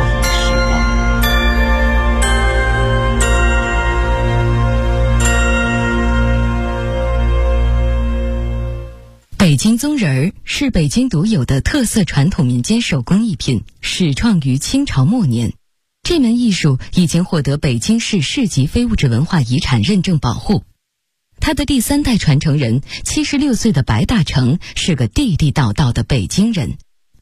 S10: 北京宗人儿是北京独有的特色传统民间手工艺品，始创于清朝末年。这门艺术已经获得北京市市级非物质文化遗产认证保护。他的第3代传承人76岁的白大成是个地地道道的北京人。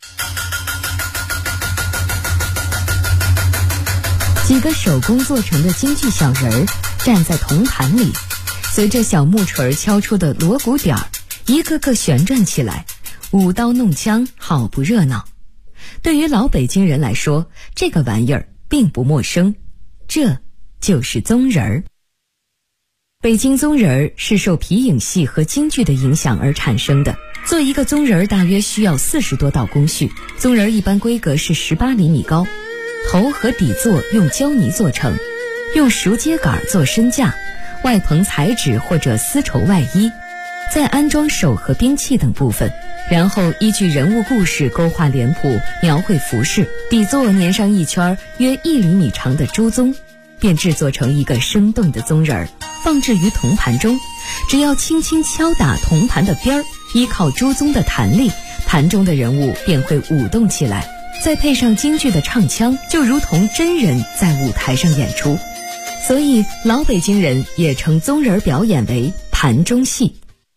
S10: 几个手工做成的京剧小人儿站在铜盘里，随着小木锤敲出的锣鼓点儿，一个个旋转起来，舞刀弄枪，好不热闹。对于老北京人来说，这个玩意儿并不陌生，这就是宗人儿。北京宗人儿是受皮影戏和京剧的影响而产生的。做一个宗人儿大约需要40多道工序，宗人儿一般规格是18厘米高，头和底座用胶泥做成，用熟秸秆做身架，外棚彩纸或者丝绸外衣，再安装手和兵器等部分，然后依据人物故事勾画脸谱，描绘服饰，底座粘上一圈约1厘米长的朱宗，便制作成一个生动的宗人儿，放置于铜盘中。只要轻轻敲打铜盘的边儿，依靠朱宗的弹力，盘中的人物便会舞动起来，再配上京剧的唱腔，就如同真人在舞台上演出。所以老北京人也称宗人表演为盘中戏。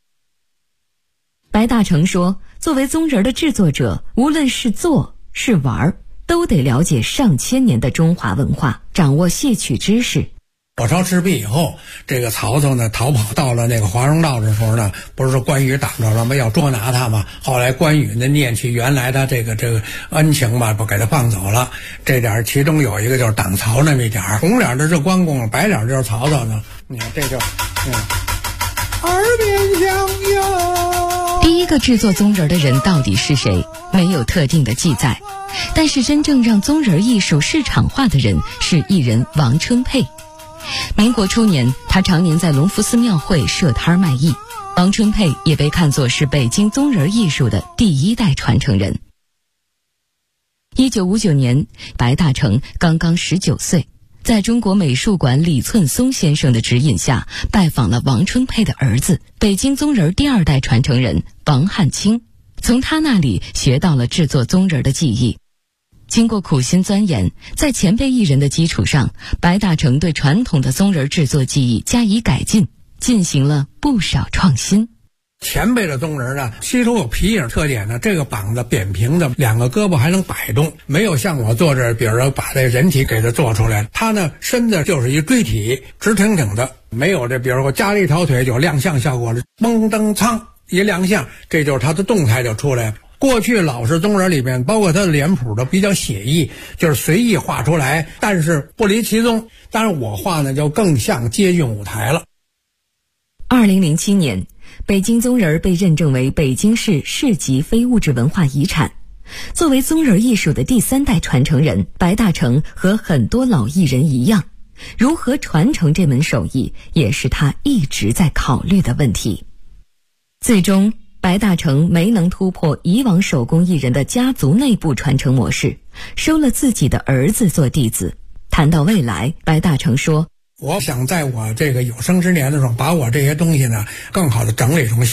S10: 白大成说，作为宗人的制作者，无论是做是玩，都得了解上千年的中华文化，掌握戏曲知识。
S11: 火烧赤壁以后，这个曹操呢逃跑到了那个华容道的时候呢，不是说关羽挡着了吗？要捉拿他嘛。后来关羽呢念起原来的这个恩情吧，不给他放走了。这点其中有一个就是挡曹那么一点，红脸的是关公，白脸就是曹操呢。你看这就耳边响哟。
S10: 第一个制作宗人的人到底是谁，没有特定的记载，但是真正让宗人艺术市场化的人是艺人王春佩。民国初年，他常年在隆福寺庙会设摊卖艺。王春佩也被看作是北京宗人艺术的第1代传承人。1959年，白大成刚刚19岁，在中国美术馆李寸松先生的指引下，拜访了王春佩的儿子，北京宗人第2代传承人王汉卿，从他那里学到了制作宗人的技艺。经过苦心钻研，在前辈艺人的基础上，白大成对传统的宗人制作技艺加以改进，进行了不少创新。
S11: 前辈的宗人呢，其中有皮影特点呢，这个膀子扁平的，2个胳膊还能摆动，没有像我做这，比如说把这人体给它做出来，他呢身子就是一锥体，直挺挺的，没有这，比如说加了一条腿有亮相效果了，嘣噔苍一亮相，这就是他的动态就出来了。过去老式宗人里面，包括他的脸谱都比较写意，就是随意画出来，但是不离其宗。但是我画呢，就更像接近舞台了。
S10: 2007年，北京宗人被认证为北京市市级非物质文化遗产。作为宗人艺术的第3代传承人，白大成和很多老艺人一样，如何传承这门手艺，也是他一直在考虑的问题。最终，白大成没能突破以往手工艺人的家族内部传承模式，收了自己的儿子做弟子。谈到未来，白大成说，
S11: 我想在我这个有生之年的时候，把我这些东西呢更好的整理成